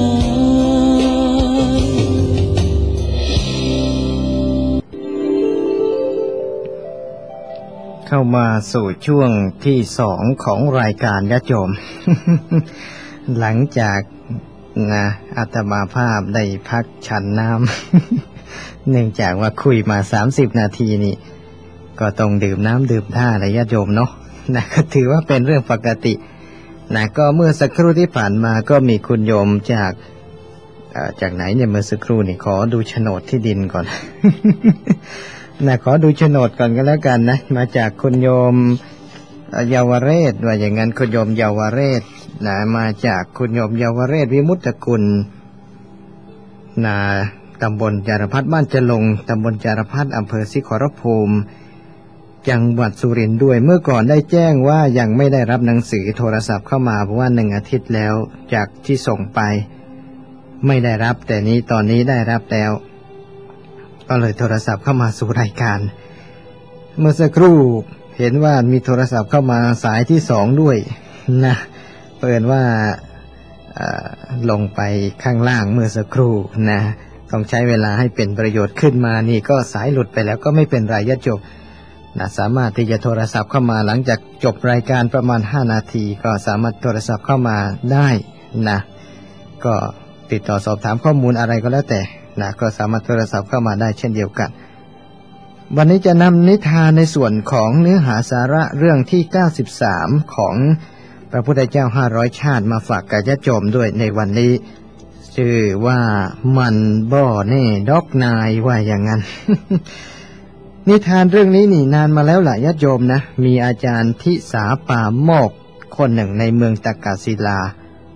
เข้ามาสู่ช่วงที่สองของรายการญาติโยม หลังจากนะอาตมาภาพได้พักฉันน้ำ เนื่องจากว่าคุยมาสามสิบนาทีนี่ก็ต้องดื่มน้ำดื่มท่าเลยญาติโยมเนาะนะก็ถือว่าเป็นเรื่องปกตินะก็เมื่อสักครู่ที่ผ่านมาก็มีคุณโยมจากจากไหนเนี่ยเมื่อสักครู่นี่ขอดูโฉนดที่ดินก่อน นะขอดูโฉนดก่อนก็แล้วกันนะมาจากคุณโยมเยาวเรศว่าอย่างนั้นคุณโยมเยาวเรศนะมาจากคุณโยมเยาวเรศวิมุตตกุลนะตำบลจารพัฒน์บ้านจลงตำบลจารพัฒน์อำเภอสิขรภูมิจังหวัดสุรินทร์ด้วยเมื่อก่อนได้แจ้งว่ายังไม่ได้รับหนังสือโทรศัพท์เข้ามาเพราะว่าหนึ่งอาทิตย์แล้วจากที่ส่งไปไม่ได้รับแต่นี้ตอนนี้ได้รับแล้วก็เลยโทรศัพท์เข้ามาสู่รายการเมื่อสักครู่เห็นว่ามีโทรศัพท์เข้ามาสายที่สองด้วยนะเปิดว่าลงไปข้างล่างเมื่อสักครู่นะต้องใช้เวลาให้เป็นประโยชน์ขึ้นมานี่ก็สายหลุดไปแล้วก็ไม่เป็นไรญาติโยมนะสามารถที่จะโทรศัพท์เข้ามาหลังจากจบรายการประมาณห้านาทีก็สามารถโทรศัพท์เข้ามาได้นะก็ติดต่อสอบถามข้อมูลอะไรก็แล้วแต่นะก็สามารถโทรศัพท์เข้ามาได้เช่นเดียวกันวันนี้จะนำนิทานในส่วนของเนื้อหาสาระเรื่องที่เก้าสิบสามของพระพุทธเจ้าห้าร้อยชาติมาฝากกับญาติโยมด้วยในวันนี้ชื่อว่ามันบ่แน่ดอกนายว่าอย่างนั้น นิทานเรื่องนี้นี่นานมาแล้วหลายญาติโยมนะมีอาจารย์ทิสาป่าโมกคนหนึ่งในเมืองตากศิลา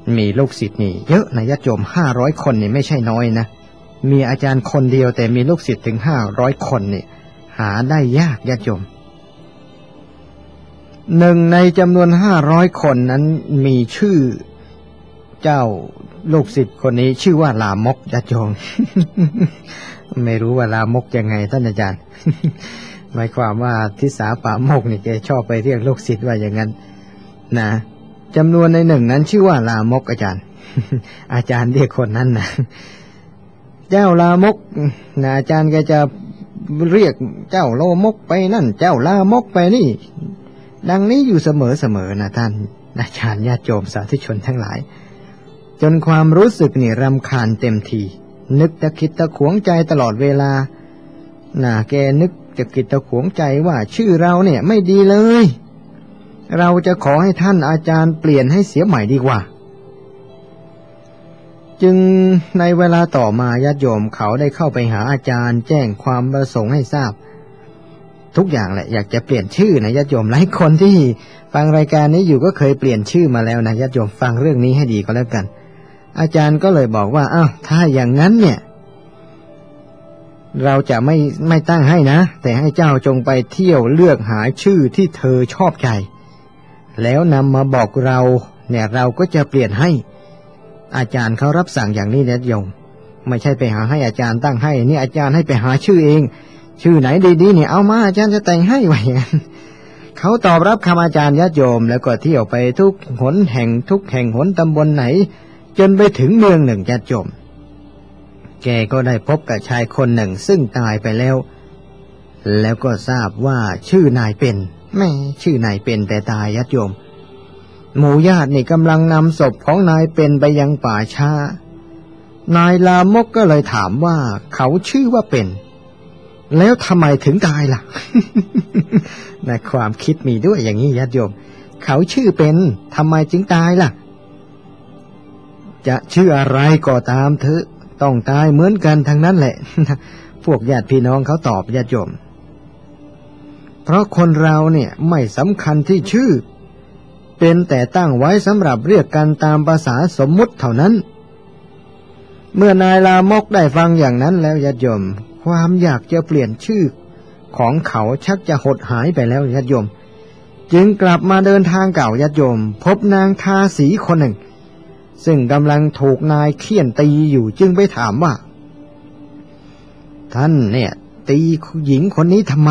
มีลูกศิษย์นี่เยอะนะญาติโยมห้าร้อยคนนี่ไม่ใช่น้อยนะมีอาจารย์คนเดียวแต่มีลูกศิษย์ถึงห้าร้อยคนนี่หาได้ยากญาติโยมหนึ่งในจำนวนห้าร้อยคนนั้นมีชื่อเจ้าลูกศิษย์คนนี้ชื่อว่าลามกญาติโยม ไม่รู้ว่าลามกยังไงท่านอาจารย์ หมายความว่าทิสาป่ามกนี่แกชอบไปเรียกลูกศิษย์ว่าอย่างนั้นนะจำนวนในหนึ่งนั้นชื่อว่าลามกอาจารย์ อาจารย์เรียกคนนั้นนะเจ้าลามกนะอาจารย์แกจะเรียกเจ้าโลมกไปนั่นเจ้าลามกไปนี่ดังนี้อยู่เสมอๆนะท่านอาจารย์ญาติโยมสาธุชนทั้งหลายจนความรู้สึกนี่รำคาญเต็มทีนึกตะคิดตะขวงใจตลอดเวลาน่ะแกนึกตะคิดตะขวงใจว่าชื่อเราเนี่ยไม่ดีเลยเราจะขอให้ท่านอาจารย์เปลี่ยนให้เสียใหม่ดีกว่าจึงในเวลาต่อมาญาติโยมเขาได้เข้าไปหาอาจารย์แจ้งความประสงค์ให้ทราบทุกอย่างแหละอยากจะเปลี่ยนชื่อนะญาติโยมหลายคนที่ฟังรายการนี้อยู่ก็เคยเปลี่ยนชื่อมาแล้วนะญาติโยมฟังเรื่องนี้ให้ดีก็แล้วกันอาจารย์ก็เลยบอกว่าอ้าวถ้าอย่างนั้นเนี่ยเราจะไม่ไม่ตั้งให้นะแต่ให้เจ้าจงไปเที่ยวเลือกหาชื่อที่เธอชอบใจแล้วนำมาบอกเราเนี่ยเราก็จะเปลี่ยนให้อาจารย์เขารับสั่งอย่างนี้นะโยมไม่ใช่ไปหาให้อาจารย์ตั้งให้นี่อาจารย์ให้ไปหาชื่อเองชื่อไหนดีๆเนี่ยเอามาอาจารย์จะแต่งให้ไว้อย่างนั้นเขาตอบรับคำอาจารย์ญาติโยมแล้วก็เที่ยวไปทุกหนแห่งทุกแห่งหนตำบลไหนจนไปถึงเมืองหนึ่งญาติโยมแกก็ได้พบกับชายคนหนึ่งซึ่งตายไปแล้วแล้วก็ทราบว่าชื่อนายเป็นแม่ชื่อนายเป็นแต่ตายญาติโยมหมู่ญาตินี่กำลังนำศพของนายเป็นไปยังป่าช้านายลามกก็เลยถามว่าเขาชื่อว่าเป็นแล้วทำไมถึงตายล่ะ ในความคิดมีด้วยอย่างนี้ญาติโยมเขาชื่อเป็นทำไมจึงตายล่ะจะชื่ออะไรก็ตามเถอะต้องตายเหมือนกันทั้งนั้นแหละ พวกญาติพี่น้องเขาตอบญาติโยมเพราะคนเราเนี่ยไม่สำคัญที่ชื่อเป็นแต่ตั้งไว้สำหรับเรียกกันตามภาษาสมมุติเท่านั้นเมื่อนายลามกได้ฟังอย่างนั้นแล้วญาติโยมความอยากจะเปลี่ยนชื่อของเขาชักจะหดหายไปแล้วญาติโยมจึงกลับมาเดินทางเก่าญาติโยมพบนางทาสีคนหนึ่งซึ่งกำลังถูกนายเฆี่ยนตีอยู่จึงไปถามว่าท่านเนี่ยตีหญิงคนนี้ทำไม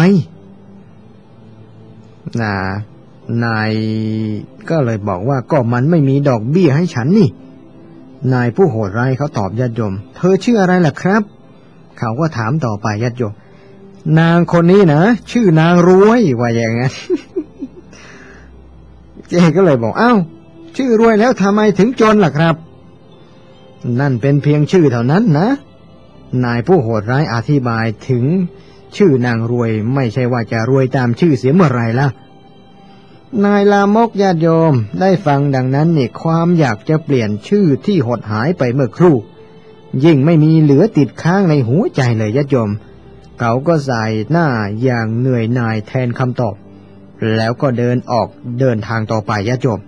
น่ะนายก็เลยบอกว่าก็มันไม่มีดอกเบี้ยให้ฉันนี่นายผู้โหดร้ายเขาตอบญาติโยมเธอชื่ออะไรล่ะครับเขาก็ถามต่อไปญาติโยมนางคนนี้นะชื่อนางรวยว่าอย่างนั้น เจ๊ก็เลยบอกอ้าวชื่อรวยแล้วทำไมถึงจนล่ะครับนั่นเป็นเพียงชื่อเท่านั้นนะนายผู้โหดร้ายอธิบายถึงชื่อนางรวยไม่ใช่ว่าจะรวยตามชื่อเสียเมื่อไรล่ะนายลามกญาติโยมได้ฟังดังนั้นเนี่ยความอยากจะเปลี่ยนชื่อที่หดหายไปเมื่อครู่ยิ่งไม่มีเหลือติดค้างในหัวใจเลยญาติโยมเขาก็ใส่หน้าอย่างเหนื่อยหน่ายแทนคำตอบแล้วก็เดินออกเดินทางต่อไปญาติโยม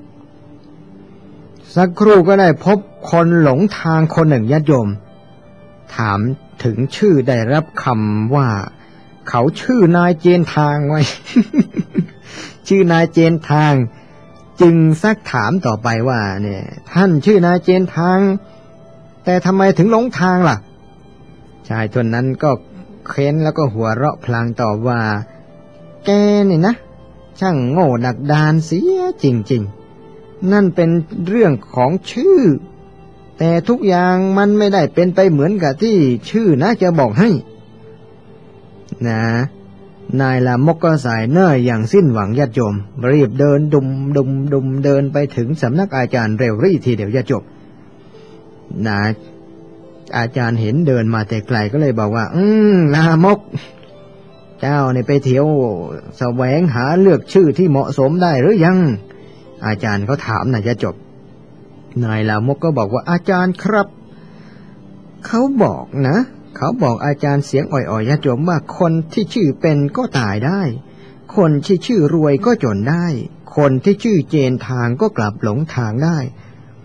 สักครู่ก็ได้พบคนหลงทางคนหนึ่งญาติโยมถามถึงชื่อได้รับคำว่าเขาชื่อนายเจนทางไว้ ชื่อนายเจนทางจึงซักถามต่อไปว่าเนี่ยท่านชื่อนายเจนทางแต่ทำไมถึงหลงทางล่ะชายคนนั้นก็เค้นแล้วก็หัวเราะพลางตอบว่าแกนี่นะช่างโง่ดักดานเสียจริงๆนั่นเป็นเรื่องของชื่อแต่ทุกอย่างมันไม่ได้เป็นไปเหมือนกับที่ชื่อนะจะบอกให้นะนายลามกก็สายหน้าอย่างสิ้นหวังญาติโยมรีบเดินดุมดุมดุมเดินไปถึงสำนักอาจารย์เร็วรี่ทีเดียวญาติโยมนะอาจารย์เห็นเดินมาแต่ไกลก็เลยบอกว่าอืมลามกเจ้าเนี่ยไปเที่ยวแสวงหาเลือกชื่อที่เหมาะสมได้หรือยังอาจารย์เขาถามนะญาติโยมนายลามกก็บอกว่าอาจารย์ครับเขาบอกนะเขาบอกอาจารย์เสียงอ่อยๆญาติโยมว่าคนที่ชื่อเป็นก็ตายได้คนที่ชื่อรวยก็จนได้คนที่ชื่อเจนทางก็กลับหลงทางได้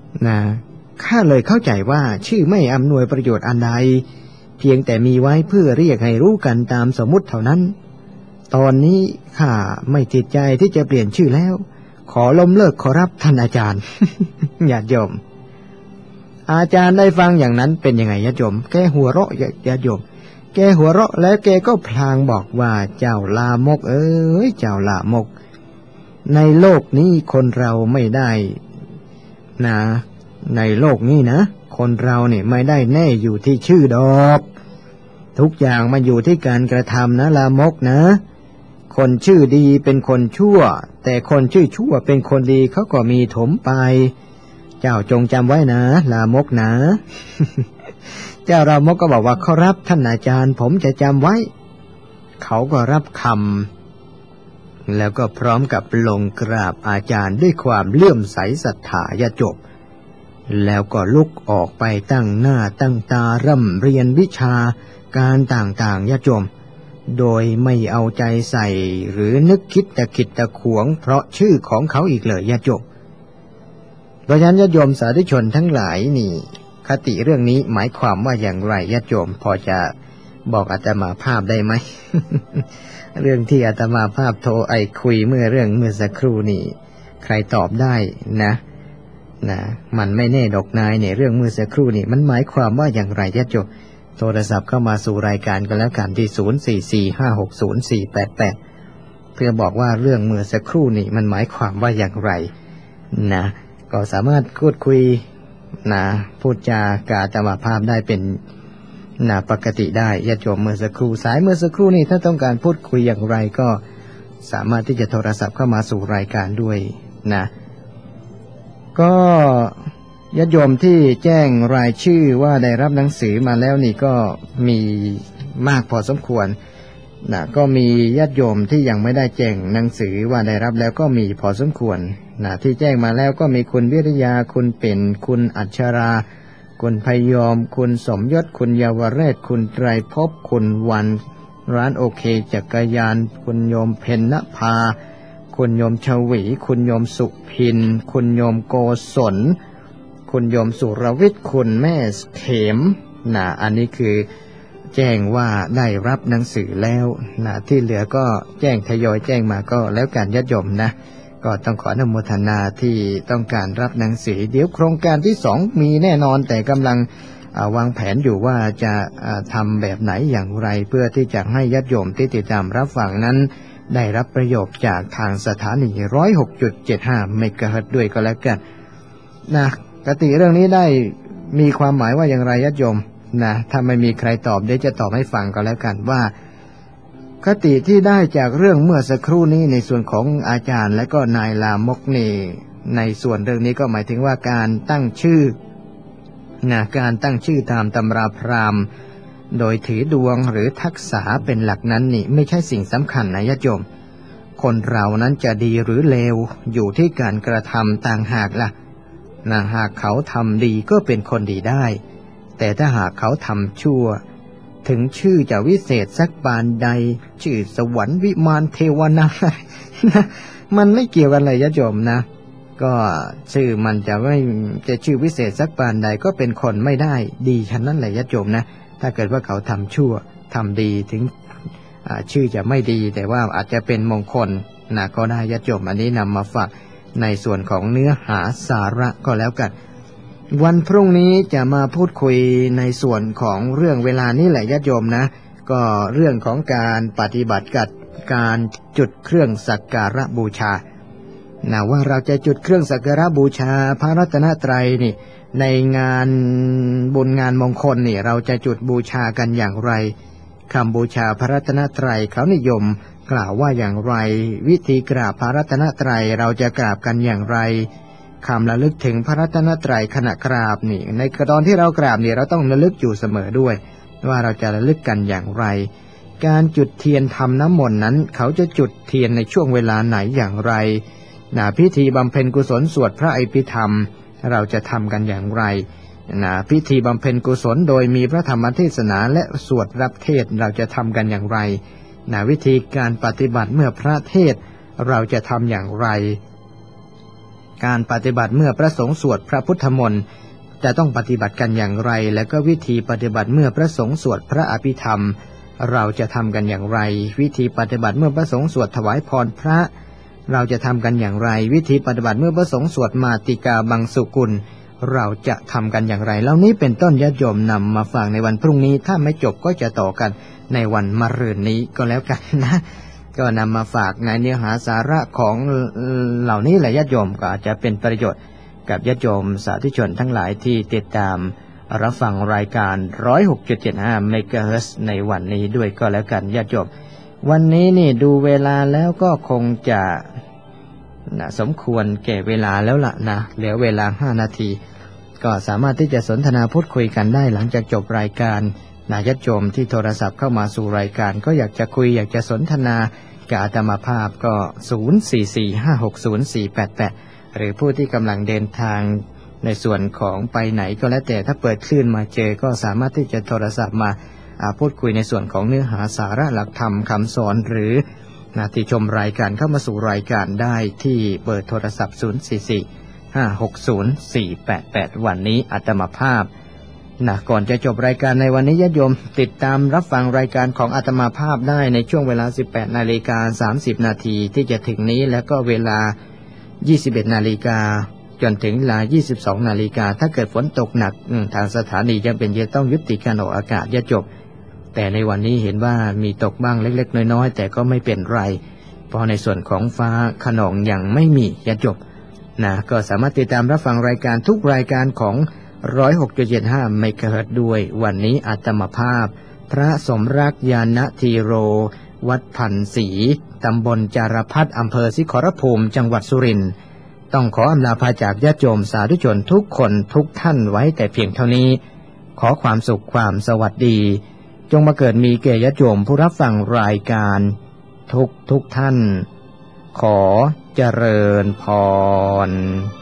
นะข้าเลยเข้าใจว่าชื่อไม่อำนวยประโยชน์อันใดเพียงแต่มีไว้เพื่อเรียกให้รู้กันตามสมมุติเท่านั้นตอนนี้ข้าไม่ติดใจที่จะเปลี่ยนชื่อแล้วขอล้มเลิกขอรับท่านอาจารย์ ญาติโยมอาจารย์ได้ฟังอย่างนั้นเป็นยังไงญาติโยมแกหัวเราะญาติโยมแกหัวเราะแล้วแกก็พลางบอกว่าเจ้าลามกเอ้ยเจ้าลามกในโลกนี้คนเราไม่ได้นะในโลกนี้นะคนเราเนี่ยไม่ได้แน่อยู่ที่ชื่อดอกทุกอย่างมันอยู่ที่การกระทำนะลามกนะคนชื่อดีเป็นคนชั่วแต่คนชื่อชั่วเป็นคนดีเขาก็มีถมไปเจ้าจงจำไว้นะลามกนะ เจ้าลามกก็บอกว่าขอรับท่านอาจารย์ผมจะจำไว้เขาก็รับคำแล้วก็พร้อมกับลงกราบอาจารย์ด้วยความเลื่อมใสศรัทธาญาจบแล้วก็ลุกออกไปตั้งหน้าตั้งตาร่ำเรียนวิชาการต่างๆญาติโยมโดยไม่เอาใจใส่หรือนึกคิดตะขิดตะขวงเพราะชื่อของเขาอีกเลยญาติโยมเพราะฉะนั้นญาติโยมสาธุชนทั้งหลายนี่คติเรื่องนี้หมายความว่าอย่างไรญาติโยมพอจะบอกอาตมาภาพได้ไหม เรื่องที่อาตมาภาพโทรไอคุยเมื่อเรื่องเมื่อสักครู่นี่ใครตอบได้นะนะมันไม่แน่ดอกนายเนี่ยเรื่องเมื่อสักครู่นี่มันหมายความว่าอย่างไรญาติโยมโทรศัพท์เข้ามาสู่รายการกันแล้วกันที่ศูนย์ สี่ สี่ ห้า หก ศูนย์ สี่ แปด แปดเพื่อบอกว่าเรื่องเมื่อสักครู่นี่มันหมายความว่าอย่างไรนะก็สามารถพูดคุยนะพูดจากาอาตมาภาพได้เป็นนะปกติได้ญาติโยมเมื่อสักครู่สายเมื่อสักครู่นี้ถ้าต้องการพูดคุยอย่างไรก็สามารถที่จะโทรศัพท์เข้ามาสู่รายการด้วยนะก็ญาติโยมที่แจ้งรายชื่อว่าได้รับหนังสือมาแล้วนี่ก็มีมากพอสมควรนะก็มีญาติโยมที่ยังไม่ได้แจ้งหนังสือว่าได้รับแล้วก็มีพอสมควรนะที่แจ้งมาแล้วก็มีคุณวิริยาคุณเป็นคุณอัชราคุณพยอมคุณสมยศคุณเยาวเรศคุณไตรภพคุณวันร้านโอเคจักรยานคุณโยมเพ็ญนภาคุณโยมชวีคุณโยมสุพินคุณโยมโกศลคุณโยมสุรวิทย์คุณแม่เขมนะอันนี้คือแจ้งว่าได้รับหนังสือแล้วนะที่เหลือก็แจ้งทยอยแจ้งมาก็แล้วกันญาติโยมนะก็ต้องขออนุโมทนาที่ต้องการรับหนังสือเดี๋ยวโครงการที่สองมีแน่นอนแต่กำลังวางแผนอยู่ว่าจะทำแบบไหนอย่างไรเพื่อที่จะให้ญาติโยมที่ติดตามรับฟังนั้นได้รับประโยชน์จากทางสถานี หนึ่งร้อยหกจุดเจ็ดห้า เมกะเฮิรตซ์ด้วยก็แล้วกันนะคติเรื่องนี้ได้มีความหมายว่าอย่างไรญาติโยมนะถ้าไม่มีใครตอบเดี๋ยวจะตอบให้ฟังก็แล้วกันว่าคติที่ได้จากเรื่องเมื่อสักครู่นี้ในส่วนของอาจารย์และก็นายลามกนี่ในส่วนเรื่องนี้ก็หมายถึงว่าการตั้งชื่อนะการตั้งชื่อตามตำราพราหมณ์โดยถือดวงหรือทักษะเป็นหลักนั้นนี่ไม่ใช่สิ่งสำคัญนะญาติโยมคนเรานั้นจะดีหรือเลวอยู่ที่การกระทำต่างหากล่ะนะหากเขาทำดีก็เป็นคนดีได้แต่ถ้าหากเขาทำชั่วถึงชื่อจะวิเศษสักปานใดชื่อสวรรค์วิมานเทวนานะมันไม่เกี่ยวกันเลยญาติโยมนะก็ชื่อมันจะไม่จะชื่อวิเศษสักปานใดก็เป็นคนไม่ได้ดีฉะนั้นแหละญาติโยมนะถ้าเกิดว่าเขาทำชั่วทำดีถึงชื่อจะไม่ดีแต่ว่าอาจจะเป็นมงคลนะก็ได้ญาติโยมอันนี้นำมาฝากในส่วนของเนื้อหาสาระก็แล้วกันวันพรุ่งนี้จะมาพูดคุยในส่วนของเรื่องเวลานี้แหละญาติโยมนะก็เรื่องของการปฏิบัติกับการจุดเครื่องสักการะบูชานะว่าเราจะจุดเครื่องสักการะบูชาพระรัตนตรัยนี่ในงานบุญงานมงคลนี่เราจะจุดบูชากันอย่างไรคำบูชาพระรัตนตรัยเขานิยมกล่าวว่าอย่างไรวิธีกราบพระรัตนตรัยเราจะกราบกันอย่างไรคำระลึกถึงพระรัตนตรัยขณะกราบนี่ในตอนที่เรากราบนี่เราต้องระลึกอยู่เสมอด้วยว่าเราจะระลึกกันอย่างไรการจุดเทียนทำน้ำมนต์นั้นเขาจะจุดเทียนในช่วงเวลาไหนอย่างไรนะพิธีบำเพ็ญกุศลสวดพระอภิธรรมเราจะทำกันอย่างไรนะพิธีบำเพ็ญกุศลโดยมีพระธรรมเทศนาและสวดรับเทศเราจะทำกันอย่างไรนะวิธีการปฏิบัติเมื่อพระเทศเราจะทำอย่างไรการปฏิบัติเมื่อพระสงฆ์สวดพระพุทธมนต์จะต้องปฏิบัติกันอย่างไรและก็วิธีปฏิบัติเมื่อพระสงฆ์สวดพระอภิธรรมเราจะทำกันอย่างไรวิธีปฏิบัติเมื่อพระสงฆ์สวดถวายพรพระเราจะทำกันอย่างไรวิธีปฏิบัติเมื่อพระสงฆ์สวดมาติกาบังสุกุลเราจะทำกันอย่างไรเหล่านี้เป็นต้นญาติโยมนำมาฟังในวันพรุ่งนี้ถ้าไม่จบก็จะต่อกันในวันมะรืนนี้ก็แล้วกันนะก็นำมาฝากในเนื้อหาสาระของเหล่านี้แหละญาติโยมก็อาจจะเป็นประโยชน์กับญาติโยมสาธุชนทั้งหลายที่ติดตามรับฟังรายการ หนึ่งร้อยหกจุดเจ็ดห้า เมกะเฮิรตซ์ในวันนี้ด้วยก็แล้วกันญาติโยมวันนี้นี่ดูเวลาแล้วก็คงจะนะสมควรแก่เวลาแล้วล่ะนะเหลือเวลาห้านาทีก็สามารถที่จะสนทนาพูดคุยกันได้หลังจากจบรายการนะญาติโยมที่โทรศัพท์เข้ามาสู่รายการก็อยากจะคุยอยากจะสนทนากับอาตมาภาพก็ศูนย์ สี่ สี่ ห้า หก ศูนย์ สี่ แปด แปดหรือผู้ที่กำลังเดินทางในส่วนของไปไหนก็แล้วแต่ถ้าเปิดคลื่นมาเจอก็สามารถที่จะโทรศัพท์มาพูดคุยในส่วนของเนื้อหาสาระหลักธรรมคำสอนหรือนะที่ชมรายการเข้ามาสู่รายการได้ที่เบอร์โทรศัพท์ศูนย์ สี่ สี่ ห้า หก ศูนย์ สี่ แปด แปดวันนี้อาตมาภาพนะก่อนจะจบรายการในวันนี้ญาติโยมติดตามรับฟังรายการของอาตมาภาพได้ในช่วงเวลา สิบแปดนาฬิกาสามสิบนาทีที่จะถึงนี้แล้วก็เวลายี่สิบเอ็ดนาฬิกาจนถึงเวลายี่สิบสองนาฬิกาถ้าเกิดฝนตกหนักทางสถานีจำเป็นจะต้องยุติการออกอากาศญาติโยมแต่ในวันนี้เห็นว่ามีตกบ้างเล็กๆน้อยๆแต่ก็ไม่เป็นไรเพราะในส่วนของฟ้าขนองยังไม่มีญาติโยมนะก็สามารถติดตามรับฟังรายการทุกรายการของ หนึ่งร้อยหกจุดเจ็ดห้า เมกะเฮิรตซ์ด้วยวันนี้อาตมาภาพพระสมรักยานธีโรวัดพันศรีตำบลจารพัฒน์อำเภอสิขรภูมิจังหวัดสุรินทร์ต้องขออำลาพาจากญาติโยมสาธุชนทุกคนทุกท่านไว้แต่เพียงเท่านี้ขอความสุขความสวัสดีจงมาเกิดมีแก่ญาติโยมผู้รับฟังรายการทุกทุกท่านขอเจริญพร